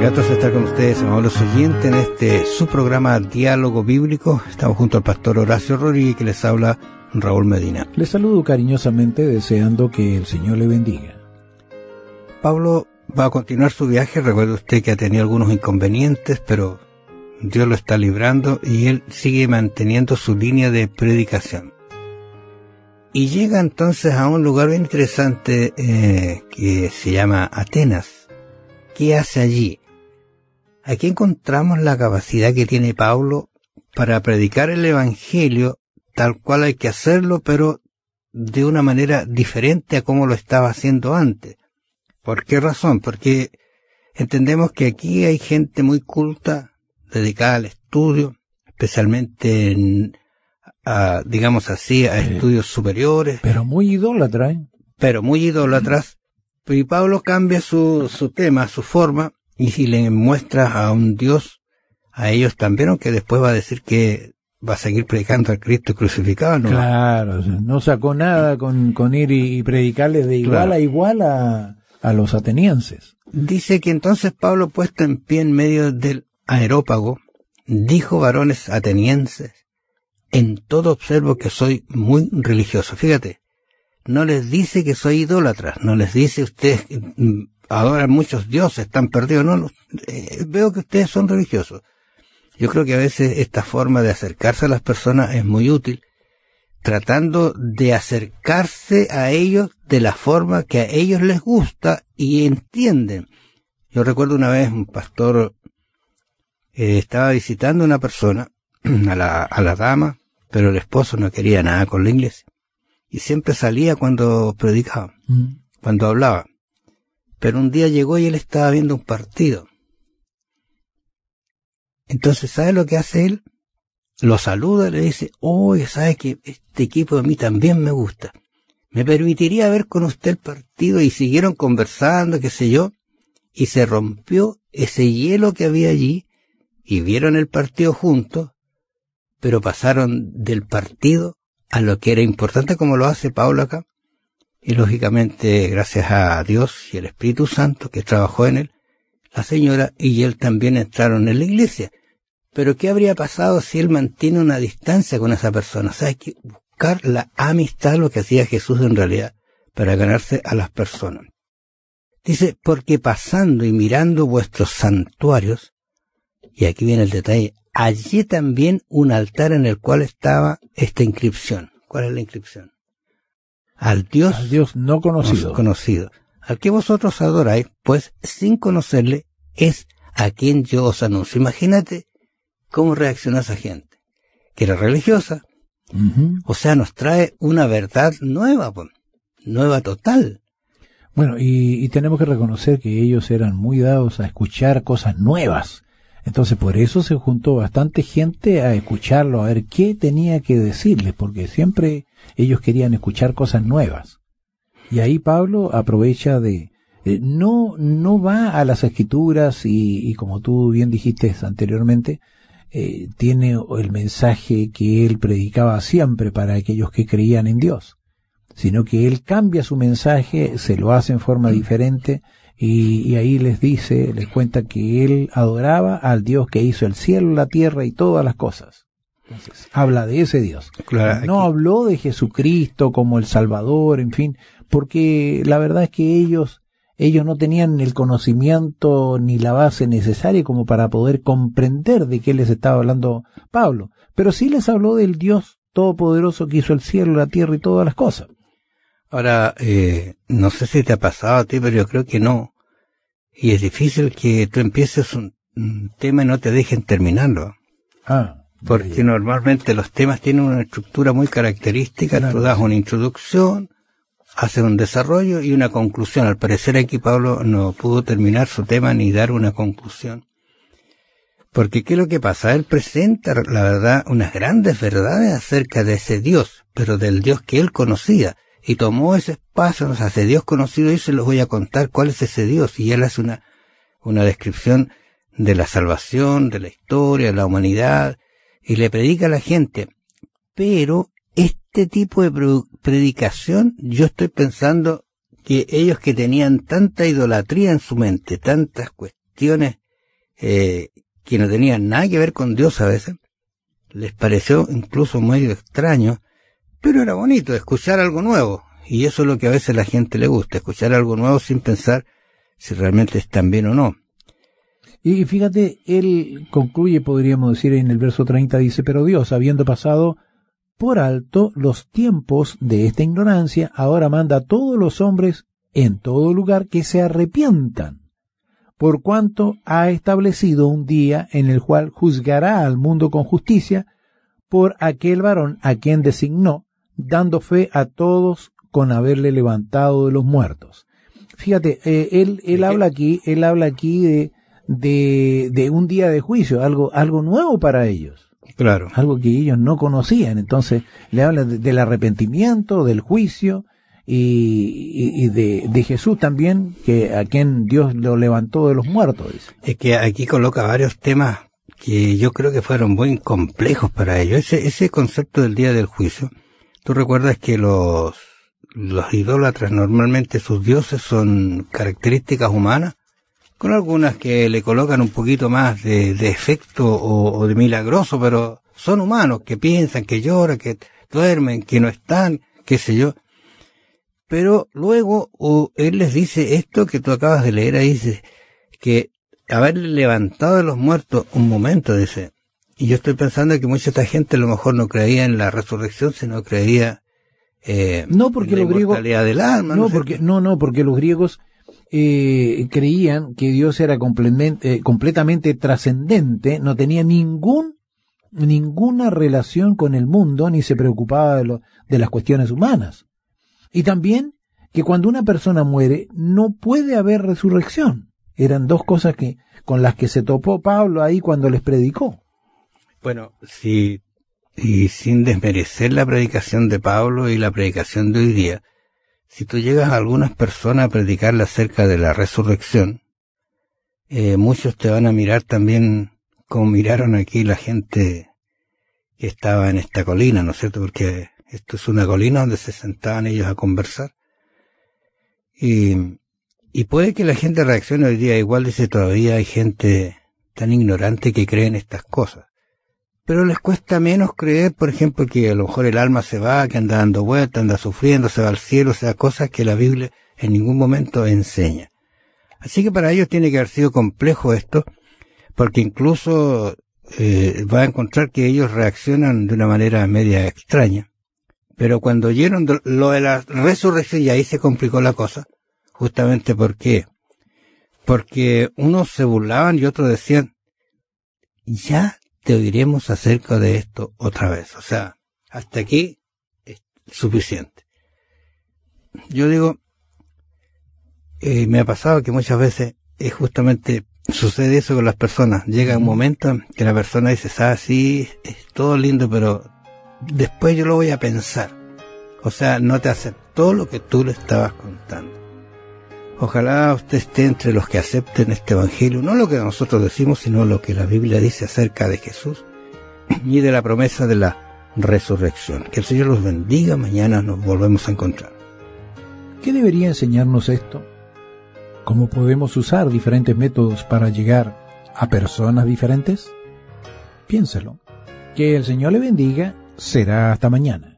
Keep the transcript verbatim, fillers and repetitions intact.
Gratos de estar con ustedes, amables oyentes, en este su programa Diálogo Bíblico. Estamos junto al pastor Horacio Rodríguez, que les habla Raúl Medina. Les saludo cariñosamente, deseando que el Señor le bendiga. Pablo va a continuar su viaje. Recuerde usted que ha tenido algunos inconvenientes, pero Dios lo está librando y él sigue manteniendo su línea de predicación. Y llega entonces a un lugar bien interesante eh, que se llama Atenas. ¿Qué hace allí? Aquí encontramos la capacidad que tiene Pablo para predicar el Evangelio tal cual hay que hacerlo, pero de una manera diferente a como lo estaba haciendo antes. ¿Por qué razón? Porque entendemos que aquí hay gente muy culta, dedicada al estudio, especialmente en, a, digamos así, a eh, estudios superiores. Pero muy idólatra, ¿eh? Pero muy idólatras. Y Pablo cambia su, su tema, su forma, y si le muestra a un Dios, a ellos también, aunque después va a decir que va a seguir predicando al Cristo crucificado, ¿no? Claro, no sacó nada con, con ir y, y predicarles de igual claro. a igual a, a los atenienses. Dice que entonces Pablo, puesto en pie en medio del Areópago, dijo: varones atenienses, en todo observo que soy muy religioso. Fíjate, no les dice que soy idólatra, no les dice ustedes adoran muchos dioses, están perdidos, no, no eh, veo que ustedes son religiosos. Yo creo que a veces esta forma de acercarse a las personas es muy útil, tratando de acercarse a ellos de la forma que a ellos les gusta y entienden. Yo recuerdo una vez un pastor eh, estaba visitando a una persona, a la, a la dama, pero el esposo no quería nada con la iglesia. Y siempre salía cuando predicaba, mm. cuando hablaba. Pero un día llegó y él estaba viendo un partido. Entonces, ¿sabe lo que hace él? Lo saluda y le dice: oye, ¿sabe que este equipo a mí también me gusta? ¿Me permitiría ver con usted el partido? Y siguieron conversando, qué sé yo, y se rompió ese hielo que había allí, y vieron el partido juntos, pero pasaron del partido a lo que era importante, como lo hace Pablo acá. Y lógicamente, gracias a Dios y el Espíritu Santo que trabajó en él, la señora y él también entraron en la iglesia. Pero ¿qué habría pasado si él mantiene una distancia con esa persona? O sea, hay que buscar la amistad, lo que hacía Jesús en realidad, para ganarse a las personas. Dice: porque pasando y mirando vuestros santuarios, y aquí viene el detalle, hallé también un altar en el cual estaba esta inscripción. ¿Cuál es la inscripción? Al Dios, al Dios no conocido. no conocido. Al que vosotros adoráis, pues sin conocerle, es a quien yo os anuncio. Imagínate cómo reaccionó esa gente, que era religiosa. Uh-huh. O sea, nos trae una verdad nueva, pues, nueva total. Bueno, y, y tenemos que reconocer que ellos eran muy dados a escuchar cosas nuevas. Entonces, por eso se juntó bastante gente a escucharlo, a ver qué tenía que decirles, porque siempre ellos querían escuchar cosas nuevas. Y ahí Pablo aprovecha de... Eh, no no va a las escrituras y, y como tú bien dijiste anteriormente, eh, tiene el mensaje que él predicaba siempre para aquellos que creían en Dios, sino que él cambia su mensaje, se lo hace en forma diferente. Y, y ahí les dice, les cuenta que él adoraba al Dios que hizo el cielo, la tierra y todas las cosas. Entonces, habla de ese Dios. Claro, no habló de Jesucristo como el Salvador, en fin, porque la verdad es que ellos, ellos no tenían el conocimiento ni la base necesaria como para poder comprender de qué les estaba hablando Pablo. Pero sí les habló del Dios todopoderoso que hizo el cielo, la tierra y todas las cosas. Ahora, eh, no sé si te ha pasado a ti, pero yo creo que no. Y es difícil que tú empieces un, un tema y no te dejen terminarlo. Ah. Porque bien. Normalmente los temas tienen una estructura muy característica. Claro, tú das una introducción, haces un desarrollo y una conclusión. Al parecer aquí Pablo no pudo terminar su tema ni dar una conclusión. Porque ¿qué es lo que pasa? Él presenta, la verdad, unas grandes verdades acerca de ese Dios, pero del Dios que él conocía. Y tomó ese espacio, nos hace Dios conocido, y se los voy a contar cuál es ese Dios. Y él hace una, una descripción de la salvación, de la historia, de la humanidad, y le predica a la gente. Pero este tipo de predicación, yo estoy pensando que ellos que tenían tanta idolatría en su mente, tantas cuestiones eh, que no tenían nada que ver con Dios a veces, les pareció incluso muy extraño, pero era bonito escuchar algo nuevo, y eso es lo que a veces a la gente le gusta, escuchar algo nuevo sin pensar si realmente están bien o no. Y fíjate, él concluye, podríamos decir en el verso treinta, dice, pero Dios, habiendo pasado por alto los tiempos de esta ignorancia, ahora manda a todos los hombres en todo lugar que se arrepientan, por cuanto ha establecido un día en el cual juzgará al mundo con justicia por aquel varón a quien designó, dando fe a todos con haberle levantado de los muertos. Fíjate, eh, él, él habla aquí, él habla aquí de, de, de un día de juicio, algo, algo nuevo para ellos. Claro. Algo que ellos no conocían. Entonces, le habla de, del arrepentimiento, del juicio, y, y, y de, de Jesús también, que a quien Dios lo levantó de los muertos, dice. Es que aquí coloca varios temas que yo creo que fueron muy complejos para ellos. Ese, ese concepto del día del juicio, tú recuerdas que los, los idólatras normalmente sus dioses son características humanas, con algunas que le colocan un poquito más de, de efecto o, o de milagroso, pero son humanos, que piensan, que lloran, que duermen, que no están, qué sé yo. Pero luego uh, él les dice esto que tú acabas de leer ahí, dice que haberle levantado de los muertos un momento, dice, y yo estoy pensando que mucha esta gente a lo mejor no creía en la resurrección, sino creía eh, no porque en la los griegos inmortalidad del alma. No, no, porque no, no, porque los griegos eh, creían que Dios era completamente, eh, completamente trascendente, no tenía ningún ninguna relación con el mundo, ni se preocupaba de, lo, de las cuestiones humanas. Y también que cuando una persona muere no puede haber resurrección. Eran dos cosas que con las que se topó Pablo ahí cuando les predicó. Bueno, sí, y sin desmerecer la predicación de Pablo y la predicación de hoy día, si tú llegas a algunas personas a predicarle acerca de la resurrección, eh, muchos te van a mirar también como miraron aquí la gente que estaba en esta colina, ¿no es cierto? Porque esto es una colina donde se sentaban ellos a conversar. Y, y puede que la gente reaccione hoy día igual, dice, todavía hay gente tan ignorante que cree en estas cosas. Pero les cuesta menos creer, por ejemplo, que a lo mejor el alma se va, que anda dando vueltas, anda sufriendo, se va al cielo, o sea, cosas que la Biblia en ningún momento enseña. Así que para ellos tiene que haber sido complejo esto, porque incluso eh, va a encontrar que ellos reaccionan de una manera media extraña. Pero cuando oyeron lo de la resurrección, y ahí se complicó la cosa, justamente porque, porque unos se burlaban y otros decían, ya te oiremos acerca de esto otra vez. O sea, hasta aquí es suficiente. Yo digo, eh, me ha pasado que muchas veces es justamente sucede eso con las personas. Llega un momento que la persona dice, ah, sí, es todo lindo, pero después yo lo voy a pensar. O sea, no te aceptó lo que tú le estabas contando. Ojalá usted esté entre los que acepten este evangelio, no lo que nosotros decimos, sino lo que la Biblia dice acerca de Jesús y de la promesa de la resurrección. Que el Señor los bendiga. Mañana nos volvemos a encontrar. ¿Qué debería enseñarnos esto? ¿Cómo podemos usar diferentes métodos para llegar a personas diferentes? Piénselo. Que el Señor le bendiga. Será hasta mañana.